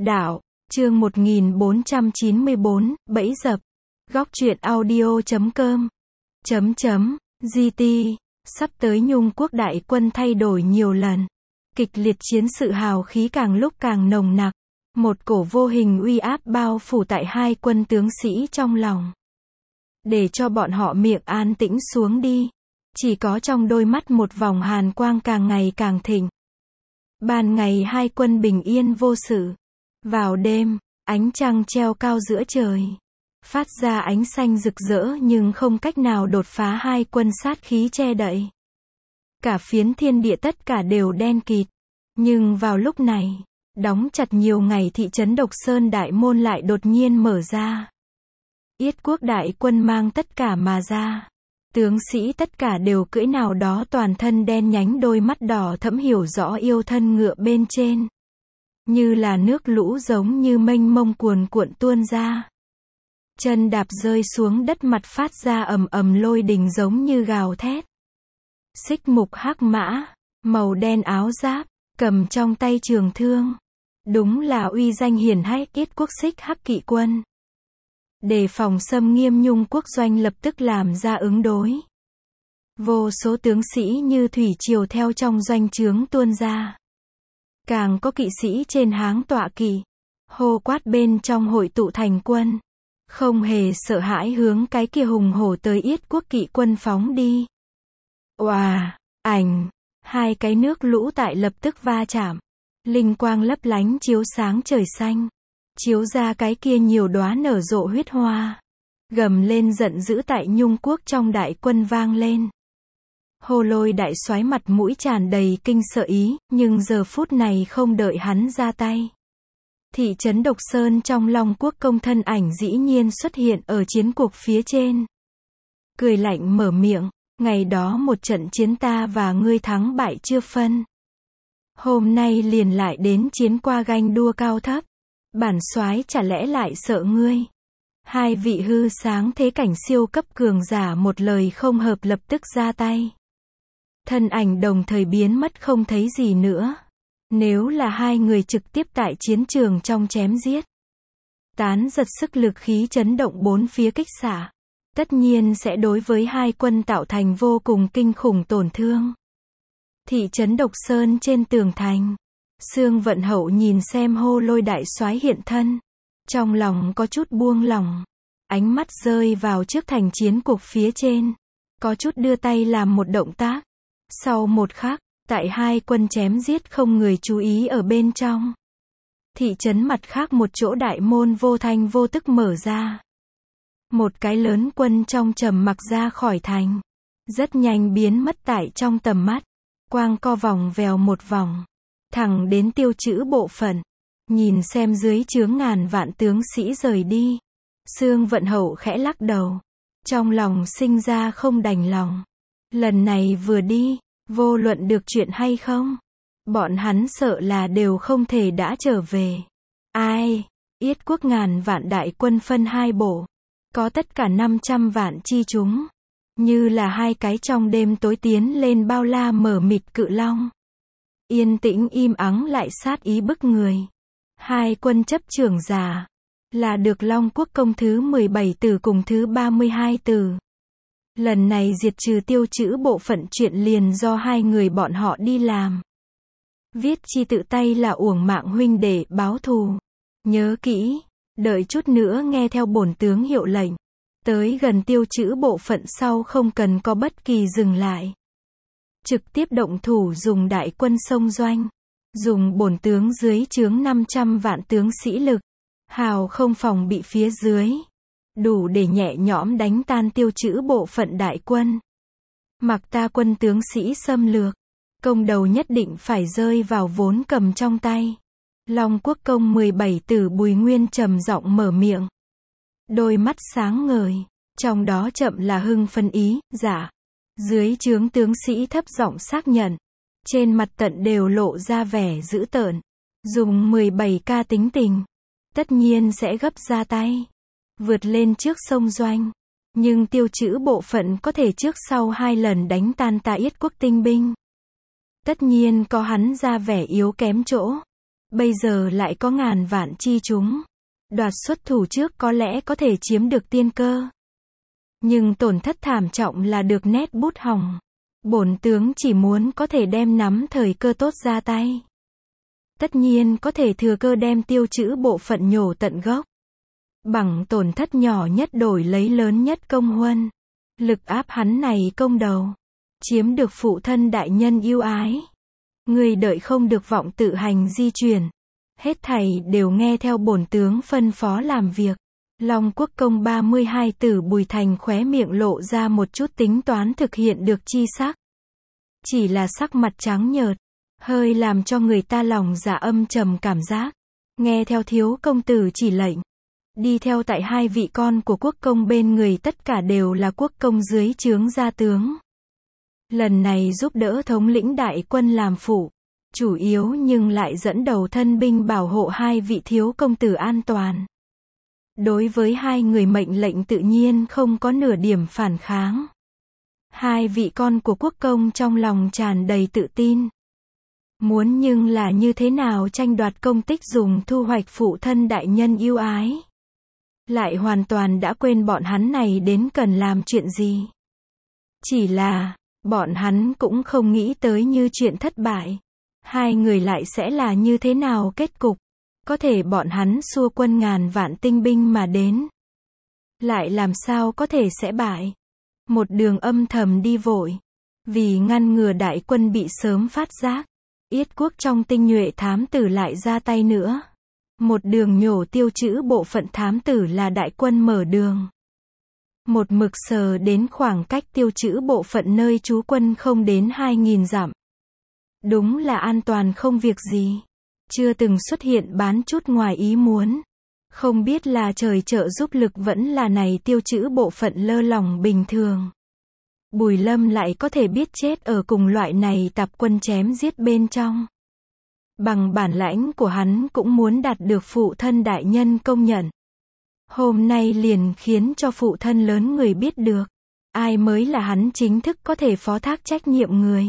Đạo, chương 1494, bẫy dập. Góc truyện audio.com. GT. Sắp tới Nhung quốc đại quân thay đổi nhiều lần. Kịch liệt chiến sự hào khí càng lúc càng nồng nặc. Một cổ vô hình uy áp bao phủ tại hai quân tướng sĩ trong lòng. Để cho bọn họ miệng an tĩnh xuống đi. Chỉ có trong đôi mắt một vòng hàn quang càng ngày càng thịnh. Ban ngày hai quân bình yên vô sự. Vào đêm, ánh trăng treo cao giữa trời. Phát ra ánh xanh rực rỡ nhưng không cách nào đột phá hai quân sát khí che đậy. Cả phiến thiên địa tất cả đều đen kịt. Nhưng vào lúc này, đóng chặt nhiều ngày thị trấn Độc Sơn đại môn lại đột nhiên mở ra. Yết quốc đại quân mang tất cả mà ra. Tướng sĩ tất cả đều cưỡi nào đó toàn thân đen nhánh, đôi mắt đỏ thẫm, hiểu rõ yêu thân ngựa bên trên. Như là nước lũ giống như mênh mông cuồn cuộn tuôn ra. Chân đạp rơi xuống đất, mặt phát ra ầm ầm lôi đình giống như gào thét. Xích mục hắc mã, màu đen áo giáp, cầm trong tay trường thương. Đúng là uy danh hiển hách Yết quốc xích hắc kỵ quân. Đề phòng xâm nghiêm Nhung quốc doanh lập tức làm ra ứng đối. Vô số tướng sĩ như thủy triều theo trong doanh trướng tuôn ra. Càng có kỵ sĩ trên háng tọa kỵ, hô quát bên trong hội tụ thành quân. Không hề sợ hãi hướng cái kia hùng hổ tới Yết quốc kỵ quân phóng đi. Oà, ảnh, hai cái nước lũ tại lập tức va chạm. Linh quang lấp lánh chiếu sáng trời xanh. Chiếu ra cái kia nhiều đóa nở rộ huyết hoa. Gầm lên giận dữ tại Nhung quốc trong đại quân vang lên. Hồ Lôi đại soái mặt mũi tràn đầy kinh sợ ý, nhưng giờ phút này không đợi hắn ra tay. Thị trấn Độc Sơn trong Long quốc công thân ảnh dĩ nhiên xuất hiện ở chiến cuộc phía trên. Cười lạnh mở miệng, ngày đó một trận chiến ta và ngươi thắng bại chưa phân. Hôm nay liền lại đến chiến qua ganh đua cao thấp. Bản soái chả lẽ lại sợ ngươi? Hai vị hư sáng thế cảnh siêu cấp cường giả một lời không hợp lập tức ra tay. Thân ảnh đồng thời biến mất không thấy gì nữa. Nếu là hai người trực tiếp tại chiến trường trong chém giết, tán giật sức lực khí chấn động bốn phía kích xạ, tất nhiên sẽ đối với hai quân tạo thành vô cùng kinh khủng tổn thương. Thị trấn Độc Sơn trên tường thành, Xương Vận Hậu nhìn xem Hồ Lôi đại soái hiện thân, trong lòng có chút buông lỏng, ánh mắt rơi vào trước thành chiến cuộc phía trên, có chút đưa tay làm một động tác. Sau một khắc, tại hai quân chém giết không người chú ý ở bên trong. Thị trấn mặt khác một chỗ đại môn vô thanh vô tức mở ra. Một cái lớn quân trong trầm mặc ra khỏi thành. Rất nhanh biến mất tại trong tầm mắt. Quang co vòng vèo một vòng. Thẳng đến Tiêu Trữ bộ phận. Nhìn xem dưới chướng ngàn vạn tướng sĩ rời đi. Xương Vận Hậu khẽ lắc đầu. Trong lòng sinh ra không đành lòng. Lần này vừa đi, vô luận được chuyện hay không, bọn hắn sợ là đều không thể đã trở về. Ai? Yết quốc ngàn vạn đại quân phân hai bộ, có tất cả 500 vạn chi chúng, như là hai cái trong đêm tối tiến lên bao la mở mịt cự long. Yên tĩnh im ắng lại sát ý bức người. Hai quân chấp trưởng giả, là được Long quốc công thứ 17 tử cùng thứ 32 tử. Lần này diệt trừ Tiêu Trữ bộ phận chuyện liền do hai người bọn họ đi làm. Viết chi tự tay là uổng mạng huynh để báo thù. Nhớ kỹ, đợi chút nữa nghe theo bổn tướng hiệu lệnh. Tới gần Tiêu Trữ bộ phận sau không cần có bất kỳ dừng lại. Trực tiếp động thủ dùng đại quân sông doanh. Dùng bổn tướng dưới trướng 500 vạn tướng sĩ lực. Hào không phòng bị phía dưới. Đủ để nhẹ nhõm đánh tan Tiêu Trữ bộ phận đại quân. Mặc ta quân tướng sĩ xâm lược, công đầu nhất định phải rơi vào vốn cầm trong tay. Long quốc công 17 tử Bùi Nguyên trầm giọng mở miệng. Đôi mắt sáng ngời, trong đó chậm là hưng phân ý, dạ. Dưới trướng tướng sĩ thấp giọng xác nhận. Trên mặt tận đều lộ ra vẻ dữ tợn. Dùng 17K tính tình, tất nhiên sẽ gấp ra tay. Vượt lên trước sông doanh. Nhưng Tiêu Trữ bộ phận có thể trước sau hai lần đánh tan ta Yết quốc tinh binh. Tất nhiên có hắn ra vẻ yếu kém chỗ. bây giờ lại có ngàn vạn chi chúng. Đoạt xuất thủ trước có lẽ có thể chiếm được tiên cơ. Nhưng tổn thất thảm trọng là được nét bút hỏng. Bổn tướng chỉ muốn có thể đem nắm thời cơ tốt ra tay. Tất nhiên có thể thừa cơ đem Tiêu Trữ bộ phận nhổ tận gốc. Bằng tổn thất nhỏ nhất đổi lấy lớn nhất công huân. Lực áp hắn này công đầu. Chiếm được phụ thân đại nhân yêu ái. Người đợi không được vọng tự hành di chuyển. Hết thảy đều nghe theo bổn tướng phân phó làm việc. Long Quốc công 32 tử Bùi Thành khóe miệng lộ ra một chút tính toán thực hiện được chi sắc. Chỉ là sắc mặt trắng nhợt, hơi làm cho người ta lòng dạ âm trầm cảm giác. Nghe theo thiếu công tử chỉ lệnh. Đi theo tại hai vị con của quốc công bên người tất cả đều là quốc công dưới trướng gia tướng. Lần này giúp đỡ thống lĩnh đại quân làm phụ. Chủ yếu nhưng lại dẫn đầu thân binh bảo hộ hai vị thiếu công tử an toàn. Đối với hai người mệnh lệnh tự nhiên không có nửa điểm phản kháng. Hai vị con của quốc công trong lòng tràn đầy tự tin. Muốn nhưng là như thế nào tranh đoạt công tích dùng thu hoạch phụ thân đại nhân yêu ái. Lại hoàn toàn đã quên bọn hắn này đến cần làm chuyện gì. Chỉ là, bọn hắn cũng không nghĩ tới như chuyện thất bại. Hai người lại sẽ là như thế nào kết cục. Có thể bọn hắn xua quân ngàn vạn tinh binh mà đến. Lại làm sao có thể sẽ bại. Một đường âm thầm đi vội. Vì ngăn ngừa đại quân bị sớm phát giác. Yết quốc trong tinh nhuệ thám tử lại ra tay nữa. Một đường nhổ Tiêu Trữ bộ phận thám tử là đại quân mở đường. Một mực sờ đến khoảng cách Tiêu Trữ bộ phận nơi trú quân không đến 2.000 dặm. Đúng là an toàn không việc gì. Chưa từng xuất hiện bán chút ngoài ý muốn. Không biết là trời trợ giúp lực vẫn là này Tiêu Trữ bộ phận lơ lỏng bình thường. Bùi Lâm lại có thể biết chết ở cùng loại này tập quân chém giết bên trong. Bằng bản lãnh của hắn cũng muốn đạt được phụ thân đại nhân công nhận. Hôm nay liền khiến cho phụ thân lớn người biết được. Ai mới là hắn chính thức có thể phó thác trách nhiệm người.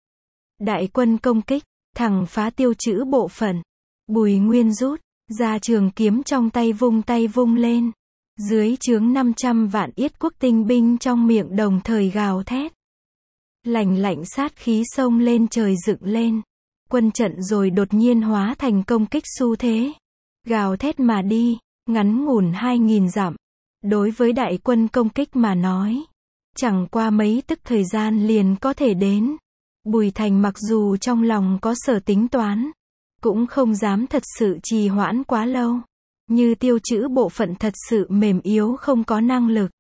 Đại quân công kích, thẳng phá Tiêu Trữ bộ phận. Bùi Nguyên rút ra trường kiếm trong tay vung lên. Dưới trướng 500 vạn Yết quốc tinh binh trong miệng đồng thời gào thét. Lạnh lạnh sát khí xông lên trời dựng lên. Quân trận rồi đột nhiên hóa thành công kích xu thế. Gào thét mà đi, ngắn ngủn 2.000 dặm. Đối với đại quân công kích mà nói. Chẳng qua mấy tức thời gian liền có thể đến. Bùi Thành mặc dù trong lòng có sở tính toán. Cũng không dám thật sự trì hoãn quá lâu. Như Tiêu Trữ bộ phận thật sự mềm yếu không có năng lực.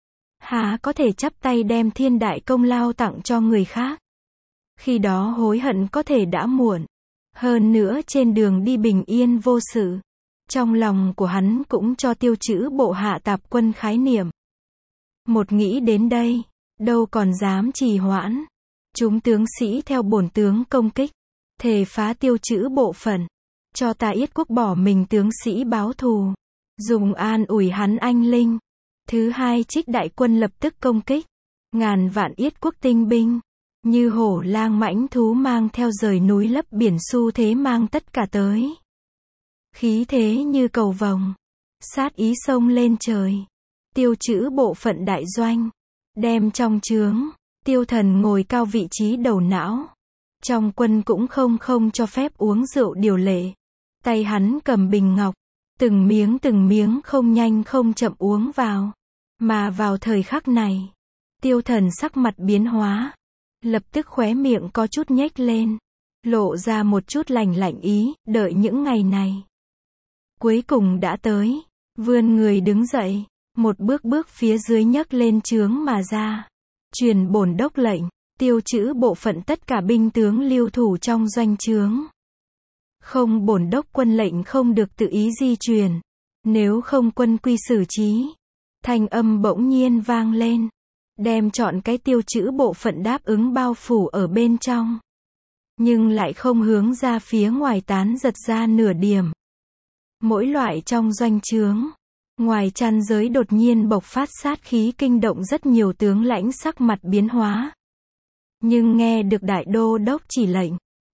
Há có thể chắp tay đem thiên đại công lao tặng cho người khác. Khi đó hối hận có thể đã muộn. Hơn nữa trên đường đi bình yên vô sự. Trong lòng của hắn cũng cho Tiêu Trữ bộ hạ tạp quân khái niệm. Một nghĩ đến đây, đâu còn dám trì hoãn. Chúng tướng sĩ theo bổn tướng công kích. Thề phá Tiêu Trữ bộ phận. Cho ta Yết quốc bỏ mình tướng sĩ báo thù. Dùng an ủi hắn anh linh. Thứ hai trích đại quân lập tức công kích. Ngàn vạn Yết quốc tinh binh. Như hổ lang mãnh thú mang theo rời núi lấp biển xu thế mang tất cả tới. Khí thế như cầu vồng. Sát ý sông lên trời. Tiêu Trữ bộ phận đại doanh. Đem trong trướng. Tiêu Thần ngồi cao vị trí đầu não. Trong quân cũng không cho phép uống rượu điều lệ. Tay hắn cầm bình ngọc. Từng miếng không nhanh không chậm uống vào. Mà vào thời khắc này. Tiêu Thần sắc mặt biến hóa. Lập tức khóe miệng có chút nhếch lên. Lộ ra một chút lạnh ý, đợi những ngày này. Cuối cùng đã tới. Vươn người đứng dậy. Một bước phía dưới nhấc lên trướng mà ra. Truyền bổn đốc lệnh. Tiêu Trữ bộ phận tất cả binh tướng lưu thủ trong doanh trướng. Không bổn đốc quân lệnh không được tự ý di chuyển. Nếu không quân quy xử trí. Thanh âm bỗng nhiên vang lên. Đem chọn cái Tiêu Trữ bộ phận đáp ứng bao phủ ở bên trong. Nhưng lại không hướng ra phía ngoài tán giật ra nửa điểm. Mỗi loại trong doanh trướng. Ngoài trăn giới đột nhiên bộc phát sát khí kinh động rất nhiều tướng lãnh sắc mặt biến hóa. Nhưng nghe được đại đô đốc chỉ lệnh.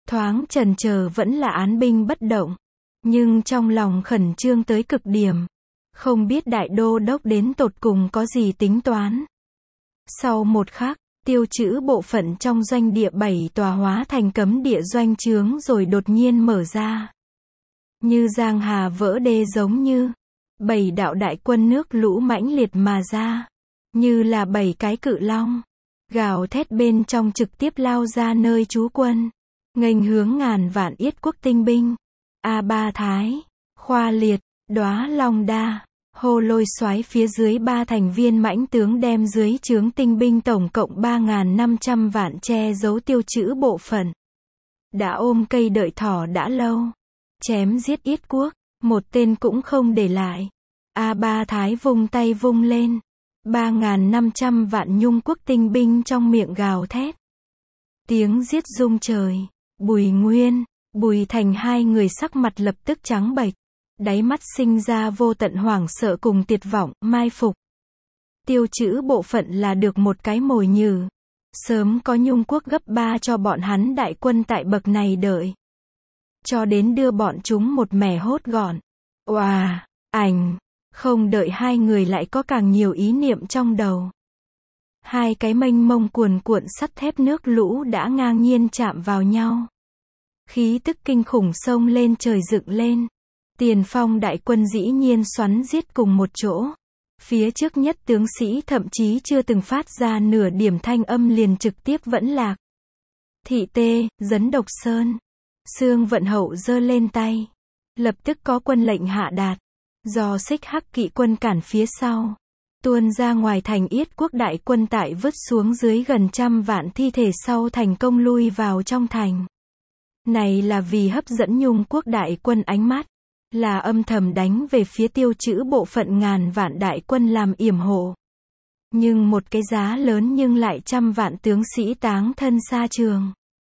Thoáng chần chờ vẫn là án binh bất động. Nhưng trong lòng khẩn trương tới cực điểm. Không biết đại đô đốc đến tột cùng có gì tính toán. Sau một khắc, tiêu trữ bộ phận trong doanh địa 7 tòa hóa thành cấm địa doanh trướng rồi đột nhiên mở ra. Như giang hà vỡ đê giống như 7 đạo đại quân nước lũ mãnh liệt mà ra. Như là 7 cái cự long. Gào thét bên trong trực tiếp lao ra nơi trú quân. Nghênh hướng ngàn vạn Yết quốc tinh binh. A Ba Thái, Khoa Liệt, Đóa Long Đa, Hô Lôi Soái phía dưới 3 thành viên mãnh tướng đem dưới trướng tinh binh tổng cộng 3.500 vạn che giấu tiêu trữ bộ phận. Đã ôm cây đợi thỏ đã lâu. Chém giết Yết quốc, một tên cũng không để lại. A Ba Thái vung tay vung lên. 3.500 vạn Nhung quốc tinh binh trong miệng gào thét. Tiếng giết rung trời. Bùi Nguyên, Bùi Thành hai người sắc mặt lập tức trắng bệch. Đáy mắt sinh ra vô tận hoảng sợ cùng tuyệt vọng, mai phục. Tiêu trữ bộ phận là được một cái mồi nhử. Sớm có Nhung quốc gấp 3 cho bọn hắn đại quân tại bậc này đợi. Cho đến đưa bọn chúng một mẻ hốt gọn. Oà, ảnh, không đợi hai người lại có càng nhiều ý niệm trong đầu. Hai cái mênh mông cuồn cuộn sắt thép nước lũ đã ngang nhiên chạm vào nhau. Khí tức kinh khủng xông lên trời dựng lên. Tiền phong đại quân dĩ nhiên xoắn giết cùng một chỗ. Phía trước nhất tướng sĩ thậm chí chưa từng phát ra nửa điểm thanh âm liền trực tiếp vẫn lạc. Thị Tê, Dấn Độc Sơn. Xương Vận Hậu giơ lên tay. Lập tức có quân lệnh hạ đạt. Do Xích Hắc kỵ quân cản phía sau. Tuôn ra ngoài thành Yết quốc đại quân tại vứt xuống dưới gần 100 vạn thi thể sau thành công lui vào trong thành. Này là vì hấp dẫn Nhung quốc đại quân ánh mắt. Là âm thầm đánh về phía tiêu trữ bộ phận ngàn vạn đại quân làm yểm hộ. Nhưng một cái giá lớn nhưng lại 100 vạn tướng sĩ táng thân xa trường.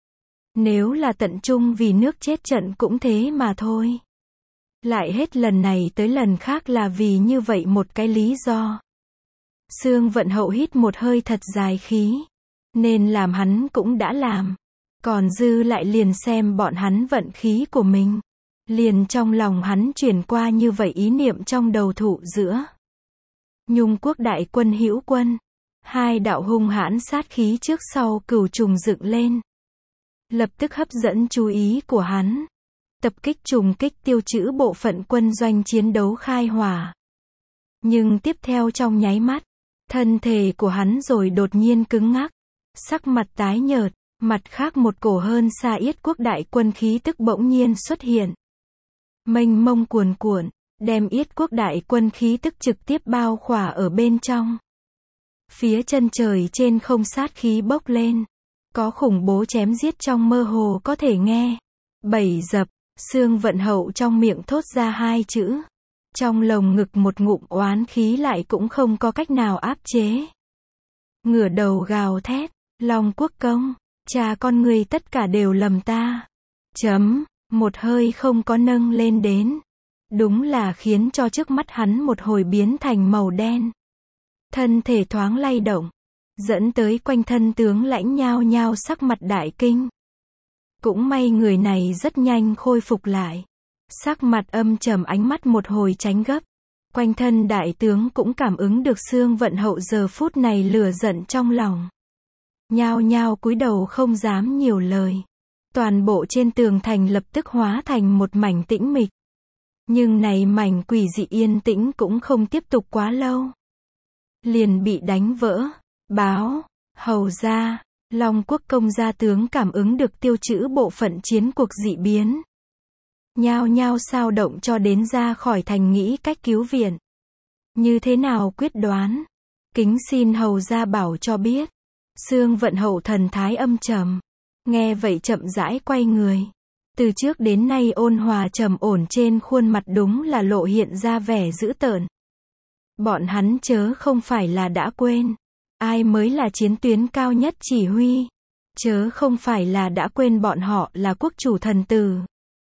Nếu là tận trung vì nước chết trận cũng thế mà thôi. Lại hết lần này tới lần khác là vì như vậy một cái lý do. Xương Vận Hậu hít một hơi thật dài khí. Nên làm hắn cũng đã làm. Còn dư lại liền xem bọn hắn vận khí của mình. Liền trong lòng hắn chuyển qua như vậy ý niệm trong đầu thủ giữa. Nhung quốc đại quân hữu quân. Hai đạo hung hãn sát khí trước sau cửu trùng dựng lên. Lập tức hấp dẫn chú ý của hắn. Tập kích trùng kích tiêu trữ bộ phận quân doanh chiến đấu khai hỏa. Nhưng tiếp theo trong nháy mắt, thân thể của hắn rồi đột nhiên cứng ngắc. Sắc mặt tái nhợt, mặt khác một cổ hơn xa Yết quốc đại quân khí tức bỗng nhiên xuất hiện. Mênh mông cuồn cuộn, đem Yết quốc đại quân khí tức trực tiếp bao khỏa ở bên trong. Phía chân trời trên không sát khí bốc lên. Có khủng bố chém giết trong mơ hồ có thể nghe. 7 dập, Xương Vận Hậu trong miệng thốt ra 2 chữ. Trong lồng ngực một ngụm oán khí lại cũng không có cách nào áp chế. Ngửa đầu gào thét, Long quốc công, cha con người tất cả đều lầm ta. Một hơi không có nâng lên đến. Đúng là khiến cho trước mắt hắn một hồi biến thành màu đen. Thân thể thoáng lay động. Dẫn tới quanh thân tướng lãnh nhao nhao sắc mặt đại kinh. Cũng may người này rất nhanh khôi phục lại. Sắc mặt âm trầm ánh mắt một hồi tránh gấp. Quanh thân đại tướng cũng cảm ứng được Xương Vận Hậu giờ phút này lửa giận trong lòng. Nhao nhao cúi đầu không dám nhiều lời. Toàn bộ trên tường thành lập tức hóa thành một mảnh tĩnh mịch. Nhưng này mảnh quỷ dị yên tĩnh cũng không tiếp tục quá lâu. Liền bị đánh vỡ. Báo, hầu ra, Long quốc công gia tướng cảm ứng được tiêu trữ bộ phận chiến cuộc dị biến. Nhao nhao sao động cho đến ra khỏi thành nghĩ cách cứu viện. Như thế nào quyết đoán? Kính xin hầu ra bảo cho biết. Xương Vận Hậu thần thái âm trầm. Nghe vậy chậm rãi quay người. Từ trước đến nay ôn hòa trầm ổn trên khuôn mặt đúng là lộ hiện ra vẻ dữ tợn. Bọn hắn chớ không phải là đã quên. Ai mới là chiến tuyến cao nhất chỉ huy. Chớ không phải là đã quên bọn họ là quốc chủ thần tử.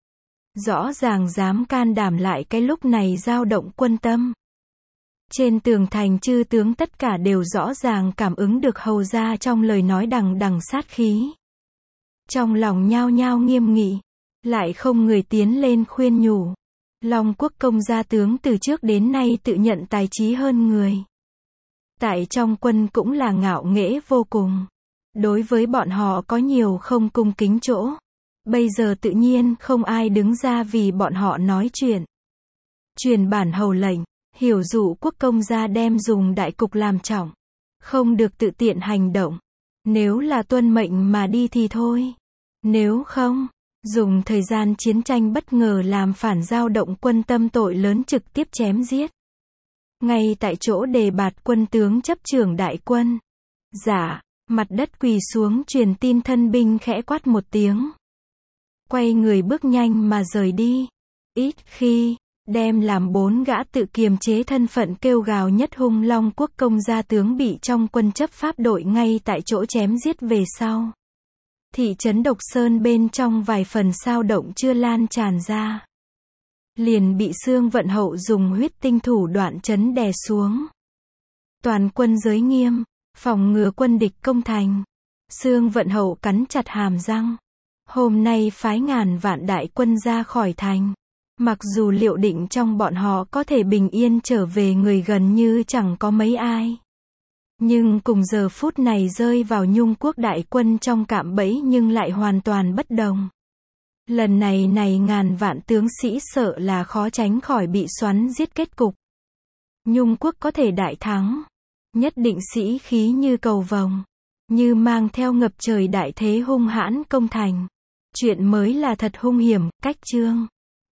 Rõ ràng dám can đảm lại cái lúc này dao động quân tâm. Trên tường thành chư tướng tất cả đều rõ ràng cảm ứng được hầu ra trong lời nói đằng đằng sát khí. Trong lòng nhao nhao nghiêm nghị, lại không người tiến lên khuyên nhủ. Long Quốc công gia tướng từ trước đến nay tự nhận tài trí hơn người. Tại trong quân cũng là ngạo nghễ vô cùng. Đối với bọn họ có nhiều không cung kính chỗ. Bây giờ tự nhiên không ai đứng ra vì bọn họ nói chuyện. Truyền bản hầu lệnh, hiểu dụ quốc công gia đem dùng đại cục làm trọng. Không được tự tiện hành động. Nếu là tuân mệnh mà đi thì thôi. Nếu không, dùng thời gian chiến tranh bất ngờ làm phản dao động quân tâm tội lớn trực tiếp chém giết. Ngay tại chỗ đề bạt quân tướng chấp trưởng đại quân. Dạ, mặt đất quỳ xuống truyền tin thân binh khẽ quát một tiếng. Quay người bước nhanh mà rời đi. Ít khi, đem làm 4 gã tự kiềm chế thân phận kêu gào nhất hung Long Quốc công gia tướng bị trong quân chấp pháp đội ngay tại chỗ chém giết về sau. Thị trấn Độc Sơn bên trong vài phần sao động chưa lan tràn ra. Liền bị Xương Vận Hậu dùng huyết tinh thủ đoạn trấn đè xuống. Toàn quân giới nghiêm, phòng ngừa quân địch công thành. Xương Vận Hậu cắn chặt hàm răng. Hôm nay phái ngàn vạn đại quân ra khỏi thành. Mặc dù liệu định trong bọn họ có thể bình yên trở về người gần như chẳng có mấy ai. Nhưng cùng giờ phút này rơi vào Nhung Quốc đại quân trong cạm bẫy nhưng lại hoàn toàn bất đồng. Lần này ngàn vạn tướng sĩ sợ là khó tránh khỏi bị xoắn giết kết cục. Nhung Quốc có thể đại thắng. Nhất định sĩ khí như cầu vồng. Như mang theo ngập trời đại thế hung hãn công thành. Chuyện mới là thật hung hiểm, cách chương.